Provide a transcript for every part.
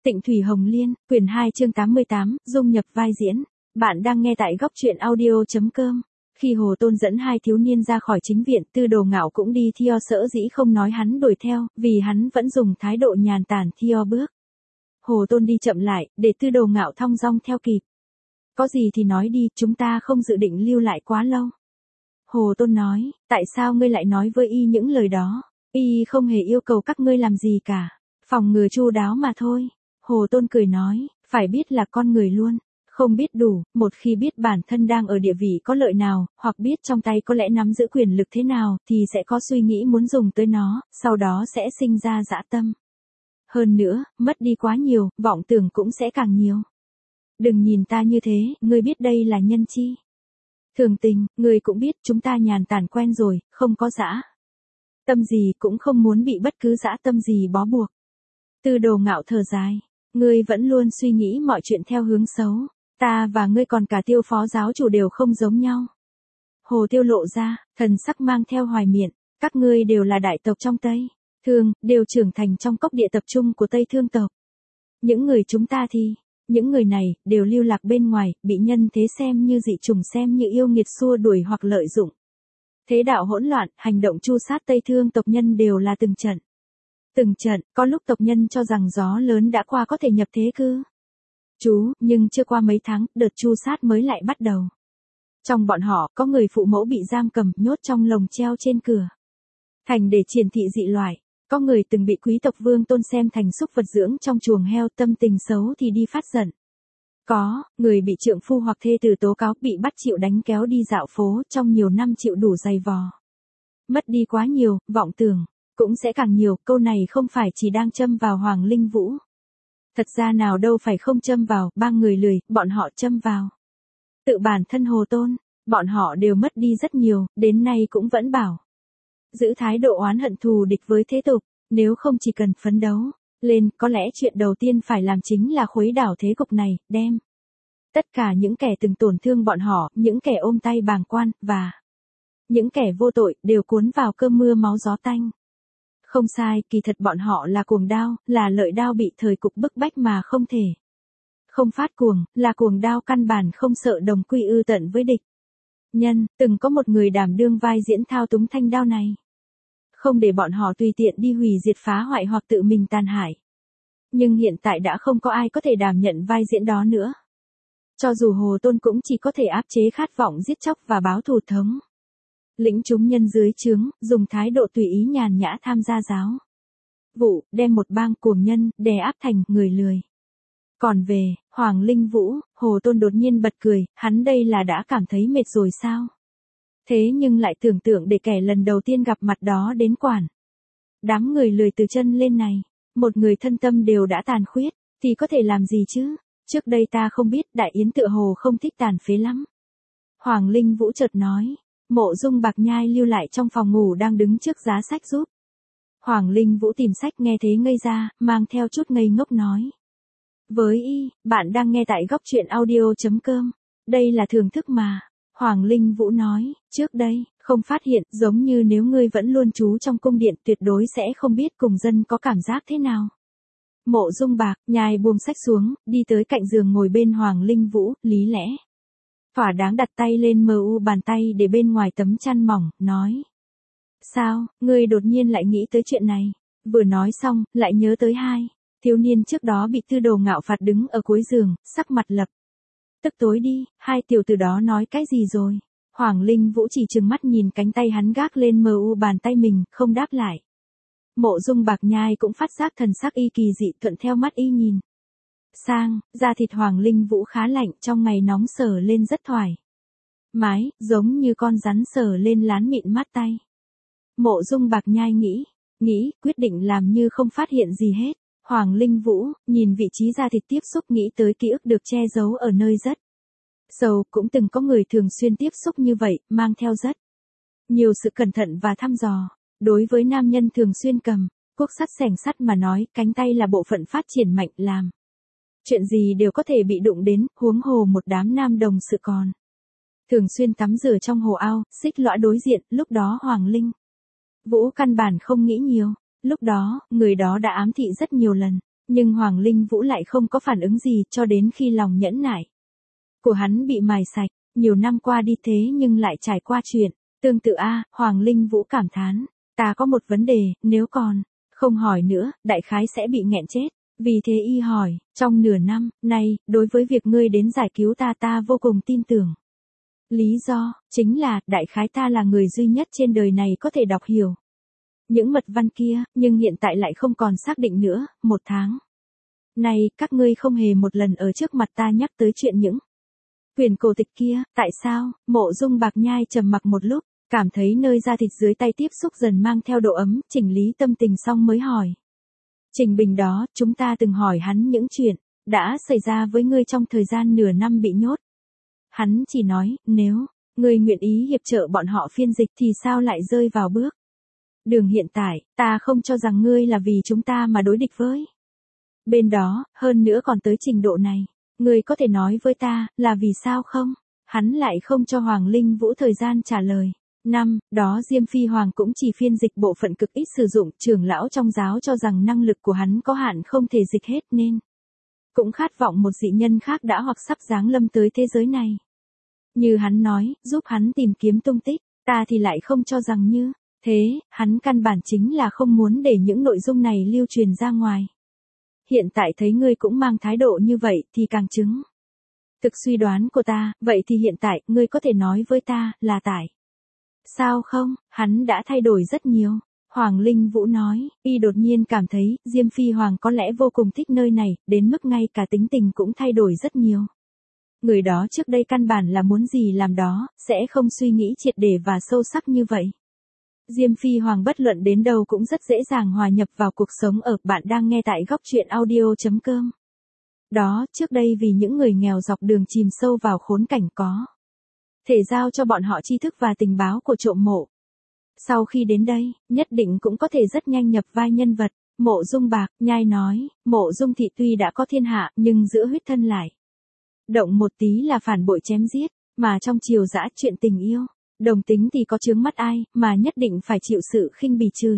Tịnh Thủy Hồng Liên, quyển 2 chương 88, dung nhập vai diễn. Bạn đang nghe tại góc truyện audio.com. Khi Hồ Tôn dẫn hai thiếu niên ra khỏi chính viện, Tư Đồ Ngạo cũng đi theo, sở dĩ không nói hắn đuổi theo, vì hắn vẫn dùng thái độ nhàn tản theo bước. Hồ Tôn đi chậm lại, để Tư Đồ Ngạo thong dong theo kịp. Có gì thì nói đi, chúng ta không dự định lưu lại quá lâu. Hồ Tôn nói, tại sao ngươi lại nói với y những lời đó? Y không hề yêu cầu các ngươi làm gì cả, phòng ngừa chu đáo mà thôi. Hồ Tôn cười nói, phải biết là con người luôn, không biết đủ, một khi biết bản thân đang ở địa vị có lợi nào, hoặc biết trong tay có lẽ nắm giữ quyền lực thế nào, thì sẽ có suy nghĩ muốn dùng tới nó, sau đó sẽ sinh ra dã tâm. Hơn nữa, mất đi quá nhiều, vọng tưởng cũng sẽ càng nhiều. Đừng nhìn ta như thế, ngươi biết đây là nhân chi. Thường tình, ngươi cũng biết chúng ta nhàn tản quen rồi, không có dã tâm gì, cũng không muốn bị bất cứ dã tâm gì bó buộc. Tư Đồ Ngạo thở dài. Ngươi vẫn luôn suy nghĩ mọi chuyện theo hướng xấu. Ta và ngươi còn cả Tiêu phó giáo chủ đều không giống nhau. Hồ Tiêu lộ ra, thần sắc mang theo hoài miệng. Các ngươi đều là đại tộc trong Tây Thương, đều trưởng thành trong cốc địa tập trung của Tây Thương tộc. Những người chúng ta thì, những người này, đều lưu lạc bên ngoài, bị nhân thế xem như dị chủng, xem như yêu nghiệt, xua đuổi hoặc lợi dụng. Thế đạo hỗn loạn, hành động tru sát Tây Thương tộc nhân đều là từng trận. Từng trận, có lúc tộc nhân cho rằng gió lớn đã qua có thể nhập thế cư trú, nhưng chưa qua mấy tháng, đợt tru sát mới lại bắt đầu. Trong bọn họ, có người phụ mẫu bị giam cầm, nhốt trong lồng treo trên cửa thành để triển thị dị loại. Có người từng bị quý tộc vương tôn xem thành súc vật dưỡng trong chuồng heo, tâm tình xấu thì đi phát giận. Có người bị trượng phu hoặc thê tử tố cáo, bị bắt chịu đánh kéo đi dạo phố, trong nhiều năm chịu đủ dày vò. Mất đi quá nhiều, vọng tưởng cũng sẽ càng nhiều. Câu này không phải chỉ đang châm vào Hoàng Linh Vũ. Thật ra nào đâu phải không châm vào, ba người lười, bọn họ châm vào tự bản thân Hồ Tôn. Bọn họ đều mất đi rất nhiều, đến nay cũng vẫn bảo giữ thái độ oán hận thù địch với thế tục. Nếu không chỉ cần phấn đấu lên, có lẽ chuyện đầu tiên phải làm chính là khuấy đảo thế cục này, đem tất cả những kẻ từng tổn thương bọn họ, những kẻ ôm tay bàng quan, và những kẻ vô tội, đều cuốn vào cơn mưa máu gió tanh. Không sai, kỳ thật bọn họ là cuồng đao, là lợi đao bị thời cục bức bách mà không thể không phát cuồng, là cuồng đao căn bản không sợ đồng quy ư tận với địch nhân. Từng có một người đảm đương vai diễn thao túng thanh đao này, không để bọn họ tùy tiện đi hủy diệt phá hoại hoặc tự mình tàn hại. Nhưng hiện tại đã không có ai có thể đảm nhận vai diễn đó nữa. Cho dù Hồ Tôn cũng chỉ có thể áp chế khát vọng giết chóc và báo thù thống lĩnh chúng nhân dưới trướng, dùng thái độ tùy ý nhàn nhã tham gia giáo vụ, đem một bang cuồng nhân đè áp thành người lười. Còn về Hoàng Linh Vũ, Hồ Tôn đột nhiên bật cười, hắn đây là đã cảm thấy mệt rồi sao? Thế nhưng lại tưởng tượng để kẻ lần đầu tiên gặp mặt đó đến quản đám người lười từ chân lên này, một người thân tâm đều đã tàn khuyết, thì có thể làm gì chứ? Trước đây ta không biết, Đại Yến tựa hồ không thích tàn phế lắm. Hoàng Linh Vũ chợt nói. Mộ Dung Bạc Nhai lưu lại trong phòng ngủ đang đứng trước giá sách giúp Hoàng Linh Vũ tìm sách, nghe thế ngây ra, mang theo chút ngây ngốc nói. Với y, bạn đang nghe tại góc truyện audio.com. Đây là thưởng thức mà. Hoàng Linh Vũ nói, trước đây, không phát hiện, giống như nếu ngươi vẫn luôn trú trong cung điện, tuyệt đối sẽ không biết cùng dân có cảm giác thế nào. Mộ Dung Bạc Nhai buông sách xuống, đi tới cạnh giường ngồi bên Hoàng Linh Vũ, lý lẽ thỏa đáng đặt tay lên bàn tay để bên ngoài tấm chăn mỏng, nói. Sao, ngươi đột nhiên lại nghĩ tới chuyện này? Vừa nói xong, lại nhớ tới hai thiếu niên trước đó bị Tư Đồ Ngạo phạt đứng ở cuối giường, sắc mặt lập tức tối đi. Hai tiểu tử đó nói cái gì rồi? Hoàng Linh Vũ chỉ trừng mắt nhìn cánh tay hắn gác lên bàn tay mình, không đáp lại. Mộ Dung Bạc Nhai cũng phát giác thần sắc y kỳ dị, thuận theo mắt y nhìn sang, da thịt Hoàng Linh Vũ khá lạnh, trong ngày nóng sờ lên rất thoải mái, giống như con rắn sờ lên lán mịn mát tay. Mộ Dung Bạc Nhai nghĩ, quyết định làm như không phát hiện gì hết. Hoàng Linh Vũ nhìn vị trí da thịt tiếp xúc, nghĩ tới ký ức được che giấu ở nơi rất sâu, cũng từng có người thường xuyên tiếp xúc như vậy, mang theo rất nhiều sự cẩn thận và thăm dò. Đối với nam nhân thường xuyên cầm cuốc sắt xẻng sắt mà nói, cánh tay là bộ phận phát triển mạnh, làm chuyện gì đều có thể bị đụng đến, huống hồ một đám nam đồng sự còn thường xuyên tắm rửa trong hồ ao, xích lõa đối diện. Lúc đó Hoàng Linh Vũ căn bản không nghĩ nhiều, lúc đó, người đó đã ám thị rất nhiều lần. Nhưng Hoàng Linh Vũ lại không có phản ứng gì cho đến khi lòng nhẫn nại của hắn bị mài sạch, nhiều năm qua đi thế nhưng lại trải qua chuyện tương tự Hoàng Linh Vũ cảm thán, ta có một vấn đề, nếu còn không hỏi nữa, đại khái sẽ bị nghẹn chết. Vì thế y hỏi, trong nửa năm nay, đối với việc ngươi đến giải cứu ta vô cùng tin tưởng. Lý do, chính là, đại khái ta là người duy nhất trên đời này có thể đọc hiểu những mật văn kia, nhưng hiện tại lại không còn xác định nữa, 1 tháng nay, các ngươi không hề một lần ở trước mặt ta nhắc tới chuyện những quyển cổ tịch kia, tại sao? Mộ Dung Bạc Nhai trầm mặc một lúc, cảm thấy nơi da thịt dưới tay tiếp xúc dần mang theo độ ấm, chỉnh lý tâm tình xong mới hỏi. Trình Bình đó, chúng ta từng hỏi hắn những chuyện đã xảy ra với ngươi trong thời gian nửa năm bị nhốt. Hắn chỉ nói, nếu ngươi nguyện ý hiệp trợ bọn họ phiên dịch thì sao lại rơi vào bước đường hiện tại, ta không cho rằng ngươi là vì chúng ta mà đối địch với bên đó, hơn nữa còn tới trình độ này. Ngươi có thể nói với ta, là vì sao không? Hắn lại không cho Hoàng Linh Vũ thời gian trả lời. Năm đó Diêm Phi Hoàng cũng chỉ phiên dịch bộ phận cực ít sử dụng, trưởng lão trong giáo cho rằng năng lực của hắn có hạn không thể dịch hết nên cũng khát vọng một dị nhân khác đã hoặc sắp giáng lâm tới thế giới này. Như hắn nói, giúp hắn tìm kiếm tung tích, ta thì lại không cho rằng như thế, hắn căn bản chính là không muốn để những nội dung này lưu truyền ra ngoài. Hiện tại thấy ngươi cũng mang thái độ như vậy thì càng chứng thực suy đoán của ta, vậy thì hiện tại ngươi có thể nói với ta là tại sao không? Hắn đã thay đổi rất nhiều. Hoàng Linh Vũ nói, y đột nhiên cảm thấy Diêm Phi Hoàng có lẽ vô cùng thích nơi này, đến mức ngay cả tính tình cũng thay đổi rất nhiều. Người đó trước đây căn bản là muốn gì làm đó, sẽ không suy nghĩ triệt để và sâu sắc như vậy. Diêm Phi Hoàng bất luận đến đâu cũng rất dễ dàng hòa nhập vào cuộc sống ở. Bạn đang nghe tại góc truyện audio.com. Đó, trước đây vì những người nghèo dọc đường chìm sâu vào khốn cảnh có thể giao cho bọn họ tri thức và tình báo của trộm mộ. Sau khi đến đây, nhất định cũng có thể rất nhanh nhập vai nhân vật. Mộ Dung Bạc Nhai nói, Mộ Dung thị tuy đã có thiên hạ, nhưng giữa huyết thân lại động một tí là phản bội chém giết, mà trong triều dã chuyện tình yêu, đồng tính thì có chướng mắt ai, mà nhất định phải chịu sự khinh bỉ chửi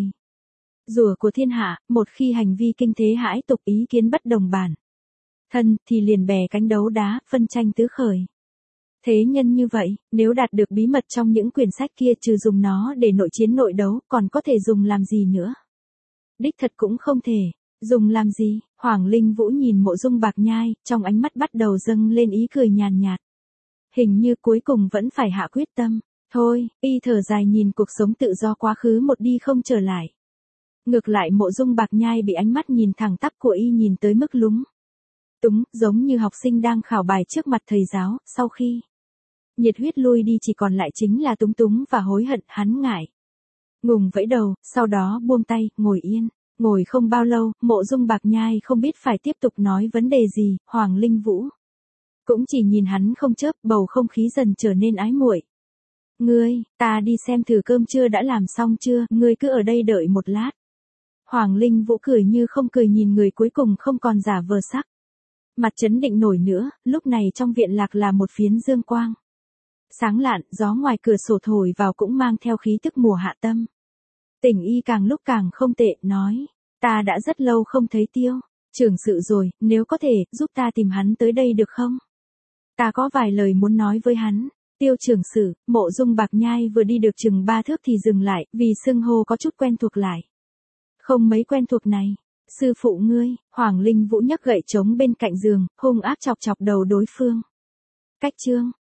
rủa của thiên hạ, một khi hành vi kinh thế hãi tục ý kiến bất đồng bản thân, thì liền bè cánh đấu đá, phân tranh tứ khởi. Thế nhân như vậy, nếu đạt được bí mật trong những quyển sách kia trừ dùng nó để nội chiến nội đấu, còn có thể dùng làm gì nữa? Đích thật cũng không thể. Dùng làm gì? Hoàng Linh Vũ nhìn Mộ Dung Bạc Nhai, trong ánh mắt bắt đầu dâng lên ý cười nhàn nhạt. Hình như cuối cùng vẫn phải hạ quyết tâm. Thôi, y thở dài nhìn cuộc sống tự do quá khứ một đi không trở lại. Ngược lại Mộ Dung Bạc Nhai bị ánh mắt nhìn thẳng tắp của y nhìn tới mức lúng túng, giống như học sinh đang khảo bài trước mặt thầy giáo, sau khi nhiệt huyết lui đi chỉ còn lại chính là túng túng và hối hận. Hắn ngại ngùng vẫy đầu, sau đó buông tay, ngồi yên. Ngồi không bao lâu, Mộ Dung Bạc Nhai không biết phải tiếp tục nói vấn đề gì, Hoàng Linh Vũ cũng chỉ nhìn hắn không chớp, bầu không khí dần trở nên ái muội. Ngươi, ta đi xem thử cơm trưa đã làm xong chưa, ngươi cứ ở đây đợi một lát. Hoàng Linh Vũ cười như không cười nhìn người cuối cùng không còn giả vờ sắc mặt chấn định nổi nữa. Lúc này trong viện lạc là một phiến dương quang sáng lạn, gió ngoài cửa sổ thổi vào cũng mang theo khí tức mùa hạ tâm. Tình y càng lúc càng không tệ, nói, ta đã rất lâu không thấy Tiêu trưởng sự rồi, nếu có thể, giúp ta tìm hắn tới đây được không? Ta có vài lời muốn nói với hắn. Tiêu trưởng sự, Mộ Dung Bạc Nhai vừa đi được chừng 3 thước thì dừng lại, vì xưng hô có chút quen thuộc lại. Không mấy quen thuộc này. Sư phụ ngươi. Hoàng Linh Vũ nhấc gậy trống bên cạnh giường, hung ác chọc chọc đầu đối phương. Cách chương